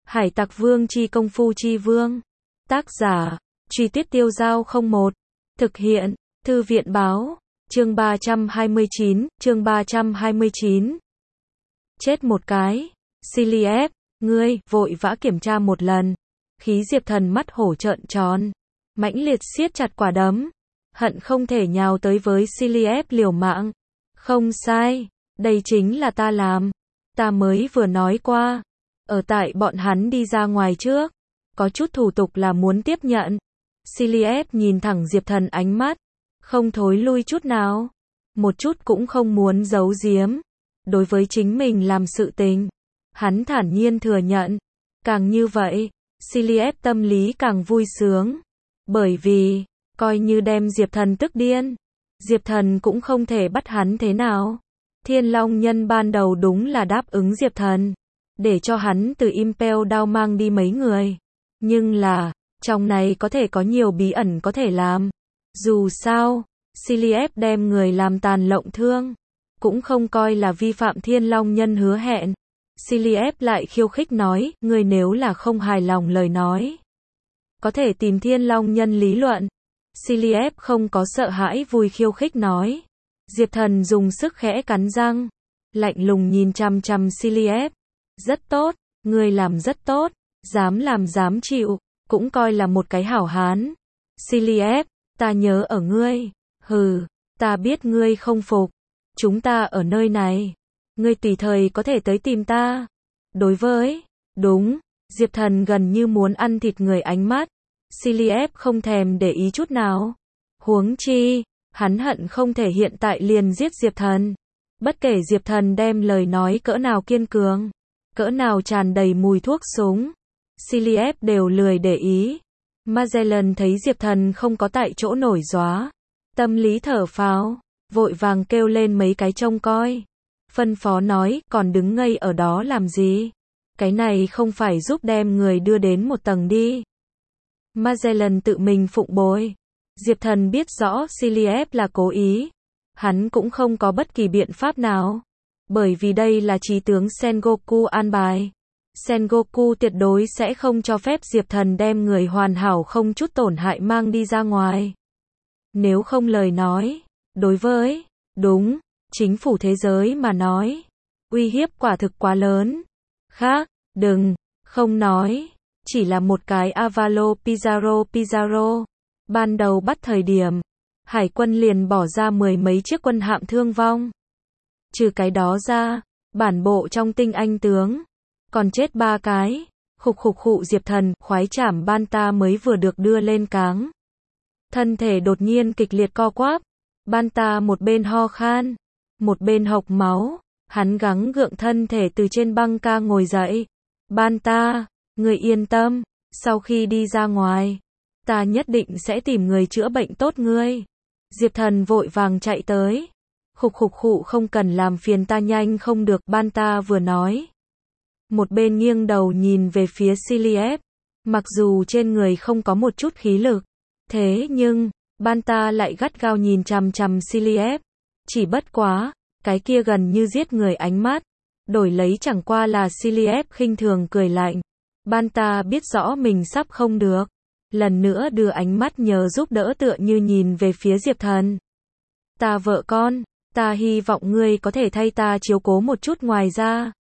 Hải Tặc Vương chi công phu chi vương. Tác giả, Truy Tuyết Tiêu Dao 01. Thực hiện, Thư viện báo, chương 329. Chết một cái. Silly F, ngươi, vội vã kiểm tra một lần. Khí Diệp Thần mắt hổ trợn tròn. Mãnh liệt siết chặt quả đấm. Hận không thể nhào tới với Silly F liều mạng. Không sai, đây chính là ta làm. Ta mới vừa nói qua. Ở tại bọn hắn đi ra ngoài trước. Có chút thủ tục là muốn tiếp nhận. Silly F nhìn thẳng Diệp Thần ánh mắt. Không thối lui chút nào. Một chút cũng không muốn giấu giếm. Đối với chính mình làm sự tình. Hắn thản nhiên thừa nhận. Càng như vậy, Silly F tâm lý càng vui sướng. Bởi vì, coi như đem Diệp Thần tức điên. Diệp Thần cũng không thể bắt hắn thế nào. Thiên Long Nhân ban đầu đúng là đáp ứng Diệp Thần. Để cho hắn từ Impel Down mang đi mấy người. Nhưng là, trong này có thể có nhiều bí ẩn có thể làm. Dù sao, Silly F đem người làm tàn lộng thương. Cũng không coi là vi phạm Thiên Long Nhân hứa hẹn. Silly F lại khiêu khích nói, người nếu là không hài lòng lời nói. Có thể tìm Thiên Long Nhân lý luận. Silly F không có sợ hãi vui khiêu khích nói. Diệp Thần dùng sức khẽ cắn răng. Lạnh lùng nhìn chằm chằm Silly F. Rất tốt, ngươi làm rất tốt. Dám làm dám chịu. Cũng coi là một cái hảo hán. Silly F, ta nhớ ở ngươi. Hừ, ta biết ngươi không phục. Chúng ta ở nơi này. Ngươi tùy thời có thể tới tìm ta. Đối với, đúng, Diệp Thần gần như muốn ăn thịt người ánh mắt. Silly F không thèm để ý chút nào. Huống chi, hắn hận không thể hiện tại liền giết Diệp Thần. Bất kể Diệp Thần đem lời nói cỡ nào kiên cường, cỡ nào tràn đầy mùi thuốc súng, Silly F đều lười để ý. Magellan thấy Diệp Thần không có tại chỗ nổi gióa. Tâm lý thở phào, vội vàng kêu lên mấy cái trông coi. Phân phó nói, còn đứng ngây ở đó làm gì? Cái này không phải giúp đem người đưa đến một tầng đi. Magellan tự mình phụng bồi. Diệp Thần biết rõ Silly F là cố ý. Hắn cũng không có bất kỳ biện pháp nào. Bởi vì đây là trí tướng Sengoku an bài. Sengoku tuyệt đối sẽ không cho phép Diệp Thần đem người hoàn hảo không chút tổn hại mang đi ra ngoài. Nếu không lời nói, đối với, đúng, chính phủ thế giới mà nói, uy hiếp quả thực quá lớn. Khác, đừng, không nói, chỉ là một cái Avalo Pizarro. Ban đầu bắt thời điểm, hải quân liền bỏ ra mười mấy chiếc quân hạm thương vong. Trừ cái đó ra, bản bộ trong tinh anh tướng, còn chết 3 cái. Khụ Diệp Thần, khoái trảm Banta mới vừa được đưa lên cáng. Thân thể đột nhiên kịch liệt co quắp. Banta một bên ho khan, một bên hộc máu. Hắn gắng gượng thân thể từ trên băng ca ngồi dậy. Banta, người yên tâm, sau khi đi ra ngoài, ta nhất định sẽ tìm người chữa bệnh tốt ngươi. Diệp Thần vội vàng chạy tới. Khụ không cần làm phiền ta nhanh không được, Banta vừa nói. Một bên nghiêng đầu nhìn về phía Silly F. Mặc dù trên người không có một chút khí lực, thế nhưng, Banta lại gắt gao nhìn chằm chằm Silly F. Chỉ bất quá, cái kia gần như giết người ánh mắt. Đổi lấy chẳng qua là Silly F khinh thường cười lạnh. Banta biết rõ mình sắp không được. Lần nữa đưa ánh mắt nhờ giúp đỡ tựa như nhìn về phía Diệp Thần. Ta vợ con, ta hy vọng ngươi có thể thay ta chiếu cố một chút, ngoài ra.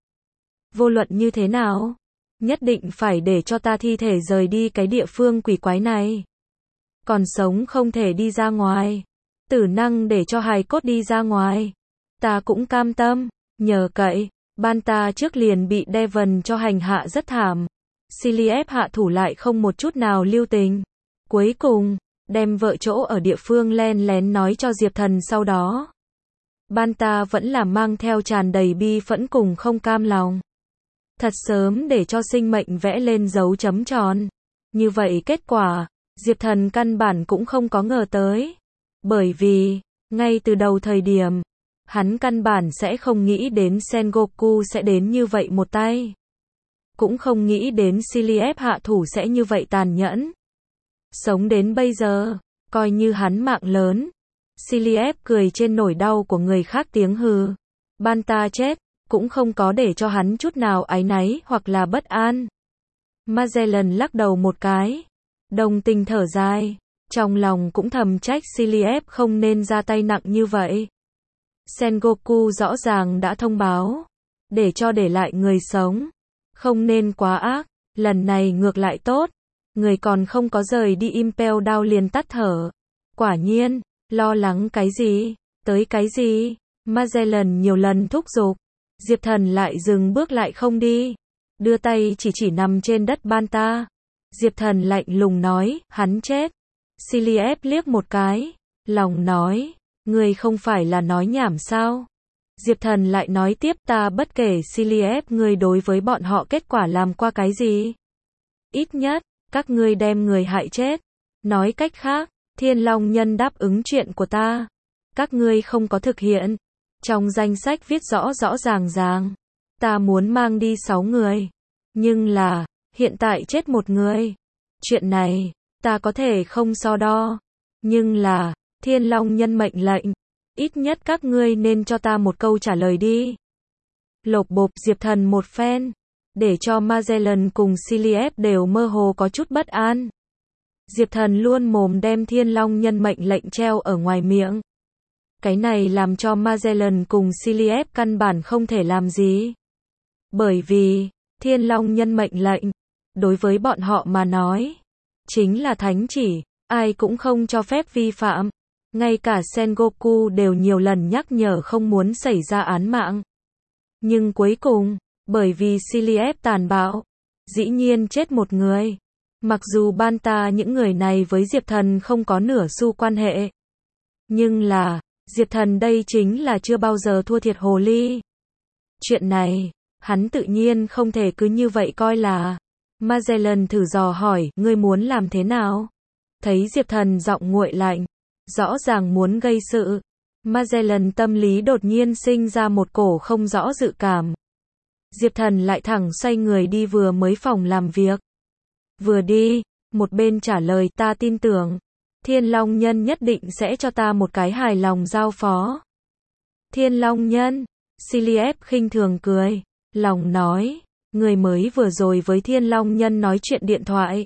Vô luận như thế nào, nhất định phải để cho ta thi thể rời đi cái địa phương quỷ quái này. Còn sống không thể đi ra ngoài. Tử năng để cho hài cốt đi ra ngoài. Ta cũng cam tâm. Nhờ cậy, Banta trước liền bị Devon cho hành hạ rất thảm. Silly F hạ thủ lại không một chút nào lưu tình. Cuối cùng, đem vợ chỗ ở địa phương len lén nói cho Diệp Thần sau đó. Banta vẫn là mang theo tràn đầy bi phẫn cùng không cam lòng. Thật sớm để cho sinh mệnh vẽ lên dấu chấm tròn. Như vậy kết quả, Diệp Thần căn bản cũng không có ngờ tới. Bởi vì, ngay từ đầu thời điểm, hắn căn bản sẽ không nghĩ đến Sengoku sẽ đến như vậy một tay. Cũng không nghĩ đến Silly F hạ thủ sẽ như vậy tàn nhẫn. Sống đến bây giờ, coi như hắn mạng lớn. Silly F cười trên nỗi đau của người khác tiếng hừ. Banta chết, cũng không có để cho hắn chút nào áy náy hoặc là bất an. Magellan lắc đầu một cái. Đồng tình thở dài. Trong lòng cũng thầm trách Ciliev không nên ra tay nặng như vậy. Sengoku rõ ràng đã thông báo. Để lại người sống. Không nên quá ác. Lần này ngược lại tốt. Người còn không có rời đi Impel Down liền tắt thở. Quả nhiên, lo lắng cái gì? Tới cái gì? Magellan nhiều lần thúc giục. Diệp Thần lại dừng bước lại không đi. Đưa tay chỉ nằm trên đất Banta. Diệp Thần lạnh lùng nói, hắn chết. Ciliev liếc một cái. Lòng nói, người không phải là nói nhảm sao? Diệp Thần lại nói tiếp, ta bất kể Ciliev người đối với bọn họ kết quả làm qua cái gì. Ít nhất, các ngươi đem người hại chết. Nói cách khác, Thiên Long Nhân đáp ứng chuyện của ta. Các ngươi không có thực hiện. Trong danh sách viết rõ ràng. Ta muốn mang đi 6 người. Nhưng là, hiện tại chết một người. Chuyện này, ta có thể không so đo. Nhưng là, Thiên Long Nhân mệnh lệnh. Ít nhất các ngươi nên cho ta một câu trả lời đi. Lộp bộp Diệp Thần một phen. Để cho Magellan cùng Ciliev đều mơ hồ có chút bất an. Diệp Thần luôn mồm đem Thiên Long Nhân mệnh lệnh treo ở ngoài miệng. Cái này làm cho Magellan cùng Ciliev căn bản không thể làm gì. Bởi vì, Thiên Long Nhân mệnh lệnh, đối với bọn họ mà nói, chính là thánh chỉ, ai cũng không cho phép vi phạm. Ngay cả Sengoku đều nhiều lần nhắc nhở không muốn xảy ra án mạng. Nhưng cuối cùng, bởi vì Ciliev tàn bạo, dĩ nhiên chết một người. Mặc dù Banta những người này với Diệp Thần không có nửa xu quan hệ. Nhưng là, Diệp Thần đây chính là chưa bao giờ thua thiệt hồ ly. Chuyện này, hắn tự nhiên không thể cứ như vậy coi là. Magellan thử dò hỏi, ngươi muốn làm thế nào? Thấy Diệp Thần giọng nguội lạnh, rõ ràng muốn gây sự. Magellan tâm lý đột nhiên sinh ra một cổ không rõ dự cảm. Diệp Thần lại thẳng xoay người đi vừa mới phòng làm việc. Vừa đi, một bên trả lời, ta tin tưởng. Thiên Long Nhân nhất định sẽ cho ta một cái hài lòng giao phó. Thiên Long Nhân, Ciliev khinh thường cười, lòng nói, người mới vừa rồi với Thiên Long Nhân nói chuyện điện thoại.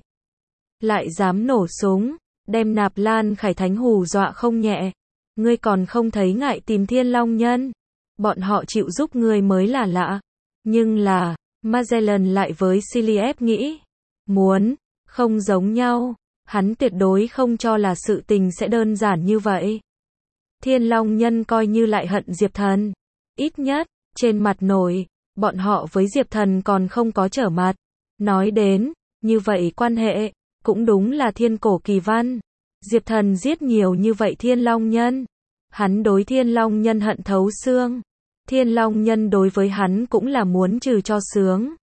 Lại dám nổ súng, đem Nạp Lan Khải Thánh hù dọa không nhẹ. Ngươi còn không thấy ngại tìm Thiên Long Nhân. Bọn họ chịu giúp ngươi mới là lạ. Nhưng là, Magellan lại với Ciliev nghĩ, muốn, không giống nhau. Hắn tuyệt đối không cho là sự tình sẽ đơn giản như vậy. Thiên Long Nhân coi như lại hận Diệp Thần. Ít nhất, trên mặt nổi, bọn họ với Diệp Thần còn không có trở mặt. Nói đến, như vậy quan hệ, cũng đúng là thiên cổ kỳ văn. Diệp Thần giết nhiều như vậy Thiên Long Nhân. Hắn đối Thiên Long Nhân hận thấu xương. Thiên Long Nhân đối với hắn cũng là muốn trừ cho sướng.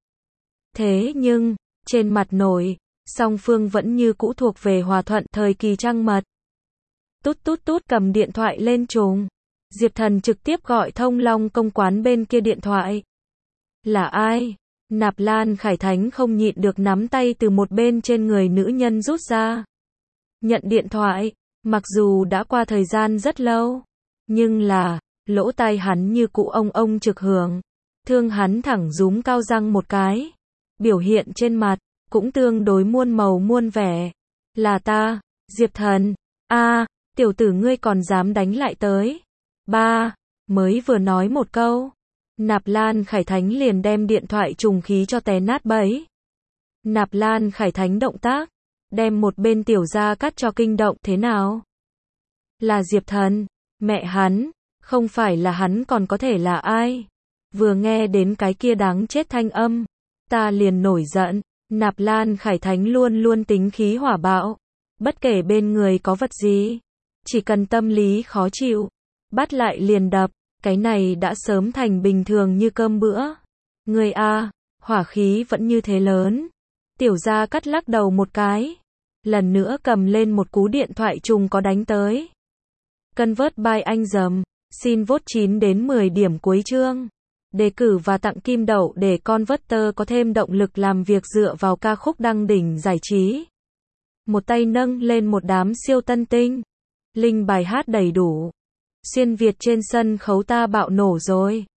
Thế nhưng, trên mặt nổi, song phương vẫn như cũ thuộc về hòa thuận thời kỳ trăng mật. Tút cầm điện thoại lên trùng. Diệp Thần trực tiếp gọi Thông Long công quán bên kia điện thoại. Là ai? Nạp Lan Khải Thánh không nhịn được nắm tay từ một bên trên người nữ nhân rút ra. Nhận điện thoại, mặc dù đã qua thời gian rất lâu, nhưng là, lỗ tai hắn như cũ ông trực hưởng. Thương hắn thẳng rúm cao răng một cái. Biểu hiện trên mặt, cũng tương đối muôn màu muôn vẻ. Là ta, Diệp Thần. Tiểu tử ngươi còn dám đánh lại tới. Mới vừa nói một câu. Nạp Lan Khải Thánh liền đem điện thoại trùng khí cho té nát bấy. Nạp Lan Khải Thánh động tác, đem một bên tiểu gia cắt cho kinh động, thế nào? Là Diệp Thần, mẹ hắn, không phải là hắn còn có thể là ai? Vừa nghe đến cái kia đáng chết thanh âm, ta liền nổi giận. Nạp Lan Khải Thánh luôn tính khí hỏa bạo. Bất kể bên người có vật gì, chỉ cần tâm lý khó chịu, bắt lại liền đập. Cái này đã sớm thành bình thường như cơm bữa. Người hỏa khí vẫn như thế lớn. Tiểu gia cắt lắc đầu một cái. Lần nữa cầm lên một cú điện thoại trùng có đánh tới. Convert by anh dầm. Xin vote 9 đến 10 điểm cuối chương. Đề cử và tặng kim đậu để Converter có thêm động lực làm việc dựa vào ca khúc đăng đỉnh giải trí. Một tay nâng lên một đám siêu tân tinh. Link bài hát đầy đủ. Xuyên Việt trên sân khấu ta bạo nổ rồi.